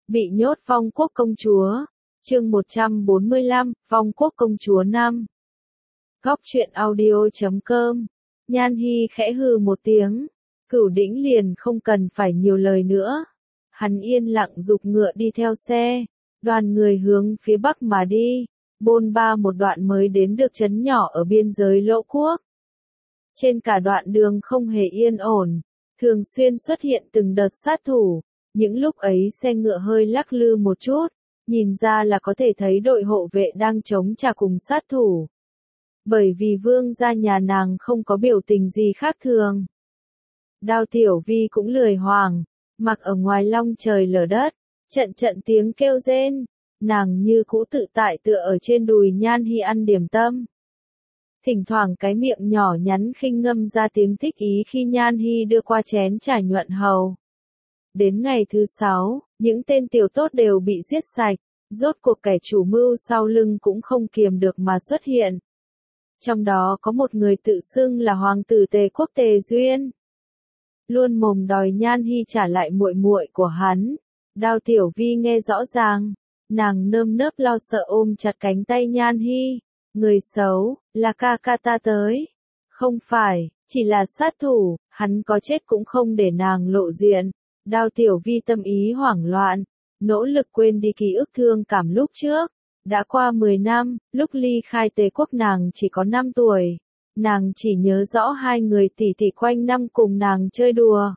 Bị nhốt Vong Quốc Công Chúa. Chương 145, Vong Quốc Công Chúa 5. Góc truyện audio.com. Nhan Hi khẽ hừ một tiếng. Cửu Đĩnh liền không cần phải nhiều lời nữa. Hắn yên lặng giục ngựa đi theo xe. Đoàn người hướng phía bắc mà đi. Bôn ba một đoạn mới đến được trấn nhỏ ở biên giới Lỗ Quốc. Trên cả đoạn đường không hề yên ổn. Thường xuyên xuất hiện từng đợt sát thủ. Những lúc ấy xe ngựa hơi lắc lư một chút, nhìn ra là có thể thấy đội hộ vệ đang chống trả cùng sát thủ. Bởi vì vương gia nhà nàng không có biểu tình gì khác thường. Đao Tiểu Vi cũng lười hoàng, mặc ở ngoài long trời lở đất, trận trận tiếng kêu rên, nàng như cũ tự tại tựa ở trên đùi Nhan Hi ăn điểm tâm. Thỉnh thoảng cái miệng nhỏ nhắn khinh ngâm ra tiếng thích ý khi Nhan Hi đưa qua chén trà nhuận hầu. Đến ngày thứ 6, những tên tiểu tốt đều bị giết sạch, rốt cuộc kẻ chủ mưu sau lưng cũng không kiềm được mà xuất hiện. Trong đó có một người tự xưng là hoàng tử Tề Quốc Tề Duyên. Luôn mồm đòi Nhan Hi trả lại muội muội của hắn. Đao Tiểu Vi nghe rõ ràng, nàng nơm nớp lo sợ ôm chặt cánh tay Nhan Hi. Người xấu, là ca ca ta tới. Không phải, chỉ là sát thủ, hắn có chết cũng không để nàng lộ diện. Đao Tiểu Vi tâm ý hoảng loạn, nỗ lực quên đi ký ức thương cảm lúc trước. Đã qua 10 năm, lúc ly khai Tề Quốc nàng chỉ có 5 tuổi. Nàng chỉ nhớ rõ hai người tỷ tỷ quanh năm cùng nàng chơi đùa.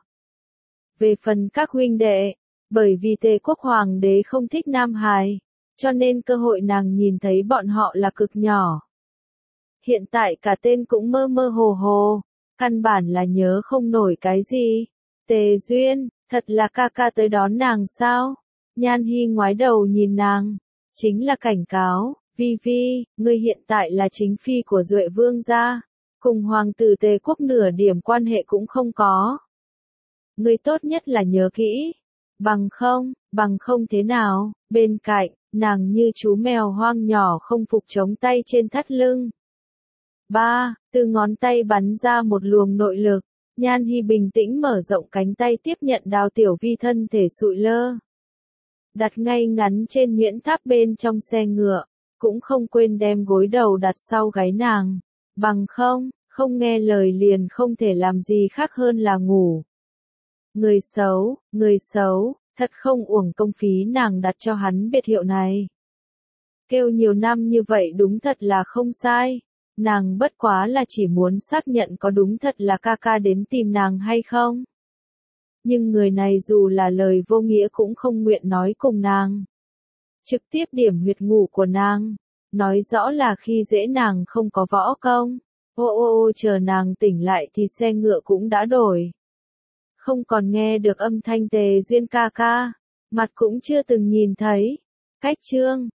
Về phần các huynh đệ, bởi vì Tề Quốc hoàng đế không thích nam hài, cho nên cơ hội nàng nhìn thấy bọn họ là cực nhỏ. Hiện tại cả tên cũng mơ mơ hồ hồ, căn bản là nhớ không nổi cái gì. Tề Duyên, thật là ca ca tới đón nàng sao? Nhan Hi ngoái đầu nhìn nàng, chính là cảnh cáo, Vi Vi, ngươi hiện tại là chính phi của Duệ Vương gia, cùng hoàng tử Tề Quốc nửa điểm quan hệ cũng không có. Ngươi tốt nhất là nhớ kỹ, bằng không thế nào? Bên cạnh, nàng như chú mèo hoang nhỏ không phục chống tay trên thắt lưng. Từ ngón tay bắn ra một luồng nội lực. Nhan Hi bình tĩnh mở rộng cánh tay tiếp nhận Đao Tiểu Vi thân thể sụi lơ. Đặt ngay ngắn trên nhuyễn tháp bên trong xe ngựa, cũng không quên đem gối đầu đặt sau gáy nàng. Bằng không nghe lời liền không thể làm gì khác hơn là ngủ. Người xấu, thật không uổng công phí nàng đặt cho hắn biệt hiệu này. Kêu nhiều năm như vậy đúng thật là không sai. Nàng bất quá là chỉ muốn xác nhận có đúng thật là ca ca đến tìm nàng hay không. Nhưng người này dù là lời vô nghĩa cũng không nguyện nói cùng nàng. Trực tiếp điểm huyệt ngủ của nàng, nói rõ là khi dễ nàng không có võ công. Chờ nàng tỉnh lại thì xe ngựa cũng đã đổi. Không còn nghe được âm thanh Tề Duyên ca ca, mặt cũng chưa từng nhìn thấy. Cách chương